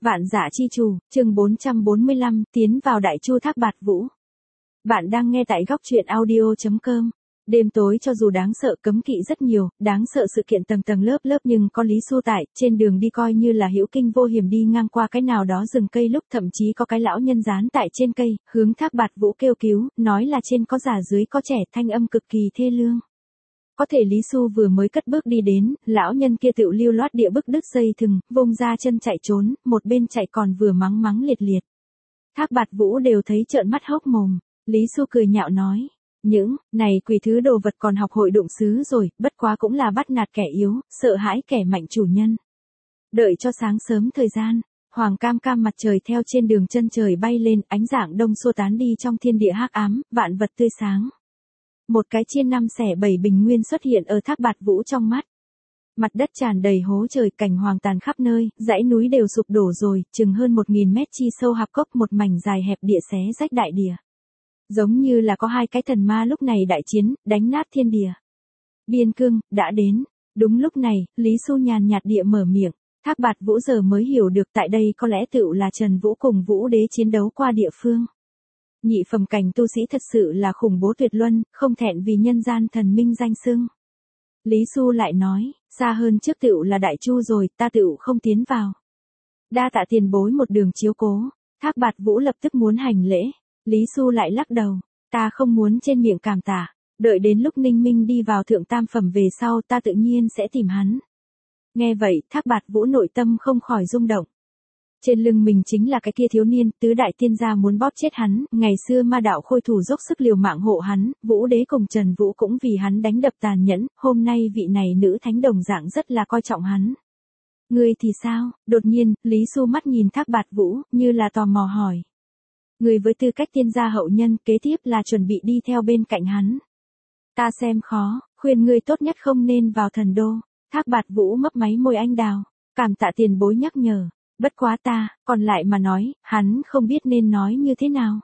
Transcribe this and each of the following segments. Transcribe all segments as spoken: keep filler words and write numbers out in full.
Vạn Dã Chi Chủ, chương bốn trăm bốn mươi lăm, tiến vào Đại Chu Thác Bạt Vũ. Bạn đang nghe tại góc truyện audio chấm com. Đêm tối cho dù đáng sợ cấm kỵ rất nhiều, đáng sợ sự kiện tầng tầng lớp lớp nhưng có Lý Xu tại, trên đường đi coi như là hữu kinh vô hiểm đi ngang qua cái nào đó rừng cây lúc thậm chí có cái lão nhân dán tại trên cây, hướng Thác Bạt Vũ kêu cứu, nói là trên có già dưới có trẻ, thanh âm cực kỳ thê lương. Có thể Lý Xu vừa mới cất bước đi đến, lão nhân kia tựu lưu loát địa bức đứt dây thừng, vung ra chân chạy trốn, một bên chạy còn vừa mắng mắng liệt liệt. Thác Bạt Vũ đều thấy trợn mắt hốc mồm, Lý Xu cười nhạo nói, những này quỷ thứ đồ vật còn học hội đụng xứ rồi, bất quá cũng là bắt nạt kẻ yếu, sợ hãi kẻ mạnh chủ nhân. Đợi cho sáng sớm thời gian, hoàng cam cam mặt trời theo trên đường chân trời bay lên, ánh dạng đông xua tán đi trong thiên địa hắc ám, vạn vật tươi sáng. Một cái chia năm xẻ bảy bình nguyên xuất hiện ở Thác Bạt Vũ trong mắt. Mặt đất tràn đầy hố trời, cảnh hoàng tàn khắp nơi, dãy núi đều sụp đổ rồi, chừng hơn một nghìn mét chi sâu hạp cốc, một mảnh dài hẹp địa xé rách đại địa. Giống như là có hai cái thần ma lúc này đại chiến, đánh nát thiên địa. Biên cương, đã đến. Đúng lúc này, Lý Xu nhàn nhạt địa mở miệng, Thác Bạt Vũ giờ mới hiểu được tại đây có lẽ tựu là Trần Vũ cùng Vũ Đế chiến đấu qua địa phương. Nhị phẩm cảnh tu sĩ thật sự là khủng bố tuyệt luân, không thẹn vì nhân gian thần minh danh xưng. Lý Xu lại nói, xa hơn trước tựu là Đại Chu rồi, ta tựu không tiến vào. Đa tạ tiền bối một đường chiếu cố. Thác Bạt Vũ lập tức muốn hành lễ. Lý Xu lại lắc đầu, ta không muốn trên miệng cảm tạ, đợi đến lúc Ninh Minh đi vào thượng tam phẩm về sau ta tự nhiên sẽ tìm hắn. Nghe vậy, Thác Bạt Vũ nội tâm không khỏi rung động. Trên lưng mình chính là cái kia thiếu niên, tứ đại tiên gia muốn bóp chết hắn, ngày xưa ma đạo khôi thủ dốc sức liều mạng hộ hắn, Vũ Đế cùng Trần Vũ cũng vì hắn đánh đập tàn nhẫn, hôm nay vị này nữ thánh đồng dạng rất là coi trọng hắn. Ngươi thì sao? Đột nhiên, Lý Xu mắt nhìn Thác Bạt Vũ, như là tò mò hỏi. Người với tư cách tiên gia hậu nhân, kế tiếp là chuẩn bị đi theo bên cạnh hắn. Ta xem khó, khuyên ngươi tốt nhất không nên vào thần đô. Thác Bạt Vũ mấp máy môi anh đào, cảm tạ tiền bối nhắc nhở. Bất quá ta, còn lại mà nói, hắn không biết nên nói như thế nào.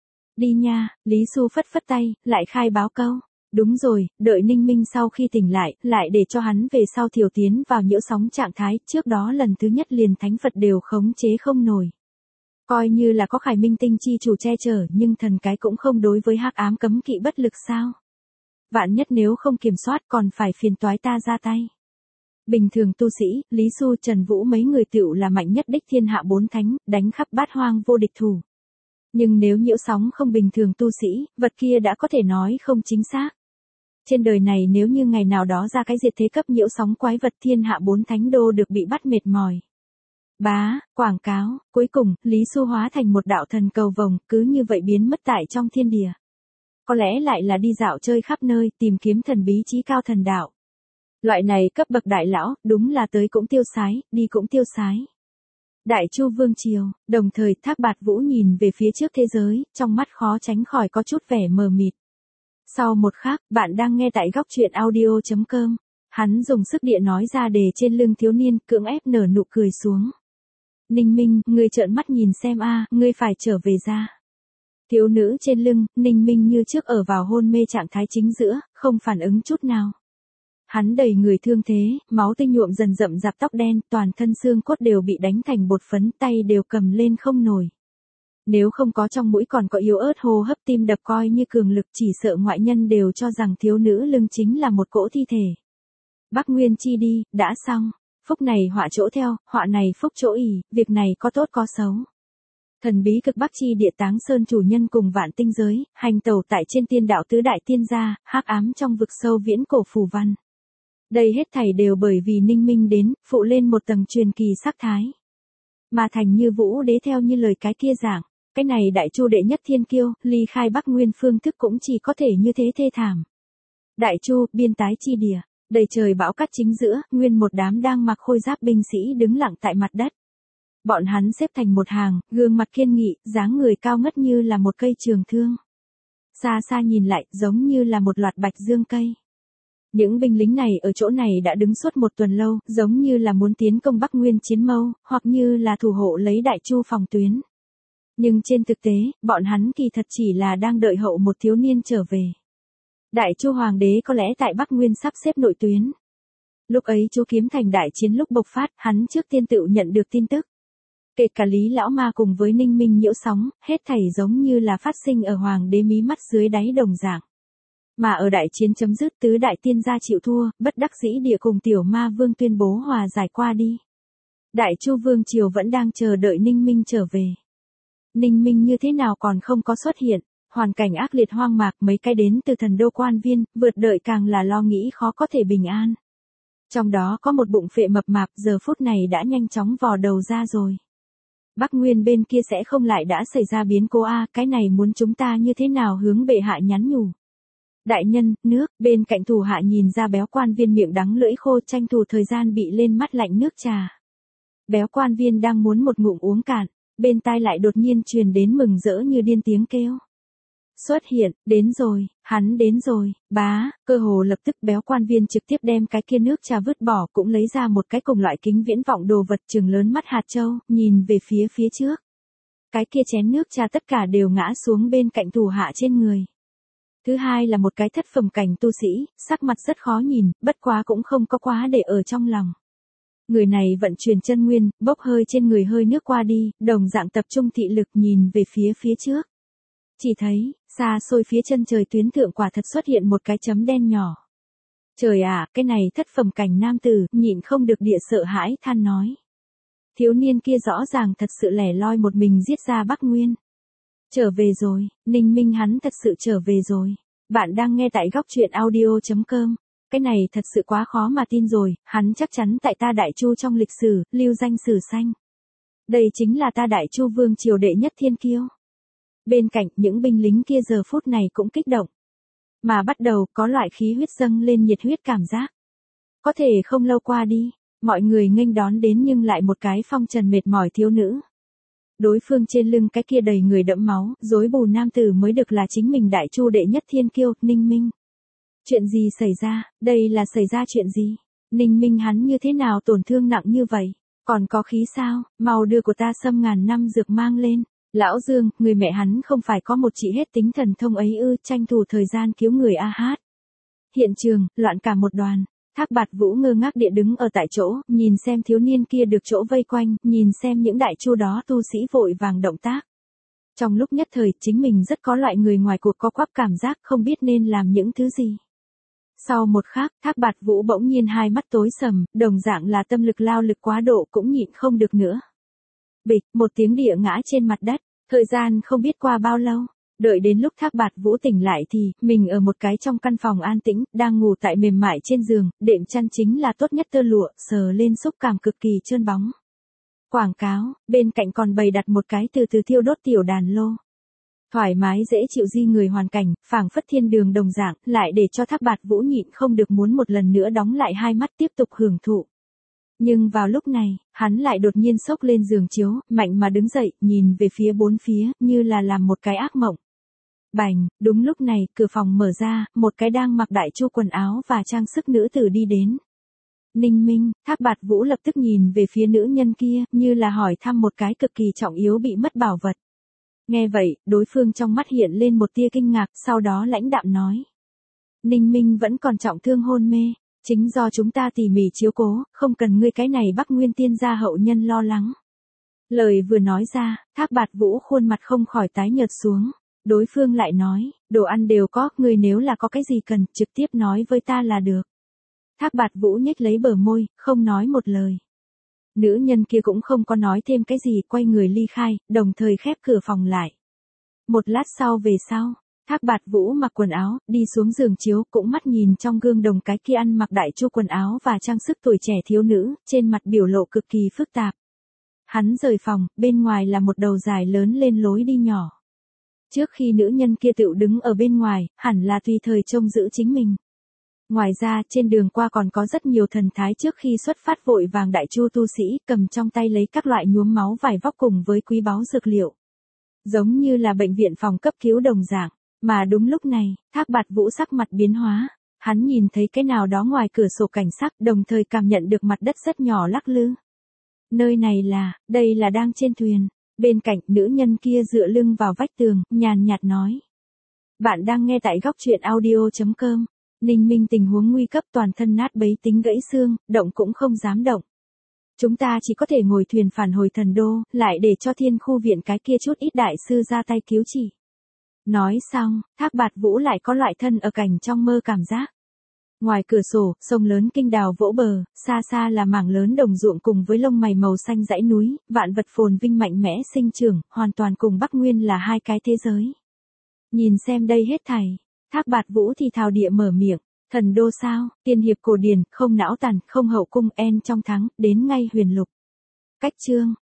Đi nha, Lý Xu phất phất tay, lại khai báo câu. Đúng rồi, đợi Ninh Minh sau khi tỉnh lại, lại để cho hắn về sau thiểu tiến vào nhiễu sóng trạng thái, trước đó lần thứ nhất liền thánh Phật đều khống chế không nổi. Coi như là có Khải Minh Tinh chi chủ che chở, nhưng thần cái cũng không đối với hắc ám cấm kỵ bất lực sao? Vạn nhất nếu không kiểm soát còn phải phiền toái ta ra tay. Bình thường tu sĩ, Lý Xu, Trần Vũ mấy người tựu là mạnh nhất đích thiên hạ bốn thánh, đánh khắp bát hoang vô địch thủ. Nhưng nếu nhiễu sóng không bình thường tu sĩ, vật kia đã có thể nói không chính xác. Trên đời này nếu như ngày nào đó ra cái diệt thế cấp nhiễu sóng quái vật, thiên hạ bốn thánh đô được bị bắt mệt mỏi. Bá, quảng cáo, cuối cùng, Lý Xu hóa thành một đạo thần cầu vồng, cứ như vậy biến mất tại trong thiên địa. Có lẽ lại là đi dạo chơi khắp nơi, tìm kiếm thần bí chí cao thần đạo. Loại này cấp bậc đại lão, đúng là tới cũng tiêu sái, đi cũng tiêu sái. Đại Chu Vương Triều, đồng thời Thác Bạt Vũ nhìn về phía trước thế giới, trong mắt khó tránh khỏi có chút vẻ mờ mịt. Sau một khắc, bạn đang nghe tại góc truyện audio chấm com. Hắn dùng sức địa nói ra đề trên lưng thiếu niên, cưỡng ép nở nụ cười xuống. Ninh Minh, ngươi trợn mắt nhìn xem a, ngươi phải trở về ra. Thiếu nữ trên lưng, Ninh Minh như trước ở vào hôn mê trạng thái chính giữa, không phản ứng chút nào. Hắn đầy người thương thế, máu tinh nhuộm dần rậm rạp, tóc đen, toàn thân xương cốt đều bị đánh thành bột phấn, tay đều cầm lên không nổi. Nếu không có trong mũi còn có yếu ớt hô hấp, tim đập coi như cường lực, chỉ sợ ngoại nhân đều cho rằng thiếu nữ lưng chính là một cỗ thi thể. Bắc Nguyên chi đi, đã xong. Phúc này họa chỗ theo, họa này phúc chỗ ỉ, việc này có tốt có xấu. Thần bí cực Bắc chi địa Táng Sơn chủ nhân cùng vạn tinh giới, hành tẩu tại trên tiên đạo tứ đại tiên gia, hắc ám trong vực sâu viễn cổ phù văn. Đây hết thảy đều bởi vì Ninh Minh đến, phụ lên một tầng truyền kỳ sắc thái. Mà thành như Vũ Đế theo như lời cái kia giảng, cái này Đại Chu đệ nhất thiên kiêu, ly khai Bắc Nguyên phương thức cũng chỉ có thể như thế thê thảm. Đại Chu, biên tái chi địa. Đầy trời bão cát chính giữa, nguyên một đám đang mặc khôi giáp binh sĩ đứng lặng tại mặt đất. Bọn hắn xếp thành một hàng, gương mặt kiên nghị, dáng người cao ngất như là một cây trường thương. Xa xa nhìn lại, giống như là một loạt bạch dương cây. Những binh lính này ở chỗ này đã đứng suốt một tuần lâu, giống như là muốn tiến công Bắc Nguyên chiến mâu, hoặc như là thủ hộ lấy Đại Chu phòng tuyến. Nhưng trên thực tế, bọn hắn kỳ thật chỉ là đang đợi hậu một thiếu niên trở về. Đại Chu Hoàng đế có lẽ tại Bắc Nguyên sắp xếp nội tuyến. Lúc ấy Chu Kiếm Thành đại chiến lúc bộc phát, hắn trước tiên tự nhận được tin tức. Kể cả Lý lão ma cùng với Ninh Minh nhiễu sóng, hết thảy giống như là phát sinh ở hoàng đế mí mắt dưới đáy đồng dạng. Mà ở đại chiến chấm dứt, tứ đại tiên gia chịu thua, bất đắc dĩ địa cùng tiểu ma vương tuyên bố hòa giải qua đi. Đại Chu vương triều vẫn đang chờ đợi Ninh Minh trở về. Ninh Minh như thế nào còn không có xuất hiện, hoàn cảnh ác liệt hoang mạc, mấy cái đến từ thần đô quan viên, vượt đợi càng là lo nghĩ khó có thể bình an. Trong đó có một bụng phệ mập mạp giờ phút này đã nhanh chóng vò đầu ra rồi. Bắc Nguyên bên kia sẽ không lại đã xảy ra biến cố a, cái này muốn chúng ta như thế nào hướng bệ hạ nhắn nhủ. Đại nhân, nước, bên cạnh thủ hạ nhìn ra béo quan viên miệng đắng lưỡi khô tranh thủ thời gian bị lên mắt lạnh nước trà. Béo quan viên đang muốn một ngụm uống cạn, bên tai lại đột nhiên truyền đến mừng rỡ như điên tiếng kêu. Xuất hiện, đến rồi, hắn đến rồi, bá, cơ hồ lập tức béo quan viên trực tiếp đem cái kia nước trà vứt bỏ, cũng lấy ra một cái cùng loại kính viễn vọng đồ vật chừng lớn mắt hạt châu, nhìn về phía phía trước. Cái kia chén nước trà tất cả đều ngã xuống bên cạnh thủ hạ trên người. Thứ hai là một cái thất phẩm cảnh tu sĩ, sắc mặt rất khó nhìn, bất quá cũng không có quá để ở trong lòng. Người này vận chuyển chân nguyên, bốc hơi trên người hơi nước qua đi, đồng dạng tập trung thị lực nhìn về phía phía trước. Chỉ thấy, xa xôi phía chân trời tuyến thượng quả thật xuất hiện một cái chấm đen nhỏ. Trời ạ, cái này thất phẩm cảnh nam tử, nhịn không được địa sợ hãi than nói. Thiếu niên kia rõ ràng thật sự lẻ loi một mình giết ra Bắc Nguyên. Trở về rồi, Ninh Minh hắn thật sự trở về rồi. Bạn đang nghe tại góc truyện audio chấm com. Cái này thật sự quá khó mà tin rồi, hắn chắc chắn tại ta Đại Chu trong lịch sử, lưu danh sử xanh. Đây chính là ta Đại Chu vương triều đệ nhất thiên kiêu. Bên cạnh những binh lính kia giờ phút này cũng kích động. Mà bắt đầu có loại khí huyết dâng lên nhiệt huyết cảm giác. Có thể không lâu qua đi, mọi người nghênh đón đến nhưng lại một cái phong trần mệt mỏi thiếu nữ. Đối phương trên lưng cái kia đầy người đẫm máu, rối bù nam tử mới được là chính mình Đại Chu đệ nhất thiên kiêu, Ninh Minh. Chuyện gì xảy ra, đây là xảy ra chuyện gì? Ninh Minh hắn như thế nào tổn thương nặng như vậy? Còn có khí sao, mau đưa của ta xâm ngàn năm dược mang lên. Lão Dương, người mẹ hắn không phải có một chị hết tính thần thông ấy ư, tranh thủ thời gian cứu người a hát. Hiện trường, loạn cả một đoàn. Thác Bạt Vũ ngơ ngác địa đứng ở tại chỗ, nhìn xem thiếu niên kia được chỗ vây quanh, nhìn xem những đại chu đó tu sĩ vội vàng động tác. Trong lúc nhất thời, chính mình rất có loại người ngoài cuộc co quắp cảm giác không biết nên làm những thứ gì. Sau một khắc, Thác Bạt Vũ bỗng nhiên hai mắt tối sầm, đồng dạng là tâm lực lao lực quá độ cũng nhịn không được nữa. Bịch, một tiếng địa ngã trên mặt đất, thời gian không biết qua bao lâu. Đợi đến lúc Thác Bạt Vũ tỉnh lại thì, mình ở một cái trong căn phòng an tĩnh, đang ngủ tại mềm mại trên giường, đệm chăn chính là tốt nhất tơ lụa, sờ lên xúc cảm cực kỳ trơn bóng. Quảng cáo, bên cạnh còn bày đặt một cái từ từ thiêu đốt tiểu đàn lô. Thoải mái dễ chịu di người hoàn cảnh, phảng phất thiên đường đồng dạng, lại để cho Thác Bạt Vũ nhịn không được muốn một lần nữa đóng lại hai mắt tiếp tục hưởng thụ. Nhưng vào lúc này, hắn lại đột nhiên xốc lên giường chiếu, mạnh mà đứng dậy, nhìn về phía bốn phía, như là làm một cái ác mộng. Bành, đúng lúc này, cửa phòng mở ra, một cái đang mặc đại chu quần áo và trang sức nữ tử đi đến. Ninh Minh, Thác Bạt Vũ lập tức nhìn về phía nữ nhân kia, như là hỏi thăm một cái cực kỳ trọng yếu bị mất bảo vật. Nghe vậy, đối phương trong mắt hiện lên một tia kinh ngạc, sau đó lãnh đạm nói. Ninh Minh vẫn còn trọng thương hôn mê, chính do chúng ta tỉ mỉ chiếu cố, không cần ngươi cái này Bắc Nguyên tiên gia hậu nhân lo lắng. Lời vừa nói ra, Thác Bạt Vũ khuôn mặt không khỏi tái nhợt xuống. Đối phương lại nói, đồ ăn đều có, ngươi nếu là có cái gì cần, trực tiếp nói với ta là được. Thác Bạt Vũ nhếch lấy bờ môi, không nói một lời. Nữ nhân kia cũng không có nói thêm cái gì, quay người ly khai, đồng thời khép cửa phòng lại. Một lát sau về sau, Thác Bạt Vũ mặc quần áo, đi xuống giường chiếu, cũng mắt nhìn trong gương đồng cái kia ăn mặc đại chu quần áo và trang sức tuổi trẻ thiếu nữ, trên mặt biểu lộ cực kỳ phức tạp. Hắn rời phòng, bên ngoài là một đầu dài lớn lên lối đi nhỏ. Trước khi nữ nhân kia tựu đứng ở bên ngoài, hẳn là tùy thời trông giữ chính mình. Ngoài ra, trên đường qua còn có rất nhiều thần thái trước khi xuất phát vội vàng đại chu tu sĩ, cầm trong tay lấy các loại nhuốm máu vải vóc cùng với quý báu dược liệu. Giống như là bệnh viện phòng cấp cứu đồng dạng. Mà đúng lúc này, Thác Bạt Vũ sắc mặt biến hóa. Hắn nhìn thấy cái nào đó ngoài cửa sổ cảnh sắc, đồng thời cảm nhận được mặt đất rất nhỏ lắc lư. Nơi này là, đây là đang trên thuyền. Bên cạnh, nữ nhân kia dựa lưng vào vách tường, nhàn nhạt nói. Bạn đang nghe tại góc truyện audio chấm com. Ninh Minh tình huống nguy cấp, toàn thân nát bấy tính gãy xương, động cũng không dám động. Chúng ta chỉ có thể ngồi thuyền phản hồi thần đô, lại để cho thiên khu viện cái kia chút ít đại sư ra tay cứu chỉ. Nói xong, Thác Bạt Vũ lại có loại thân ở cảnh trong mơ cảm giác. Ngoài cửa sổ, sông lớn kinh đào vỗ bờ, xa xa là mảng lớn đồng ruộng cùng với lông mày màu xanh dãy núi, vạn vật phồn vinh mạnh mẽ sinh trưởng, hoàn toàn cùng Bắc Nguyên là hai cái thế giới. Nhìn xem đây hết thảy, Thác Bạt Vũ thì thào địa mở miệng, thần đô sao, tiên hiệp cổ điển, không não tàn, không hậu cung en trong thắng, đến ngay huyền lục. Cách chương.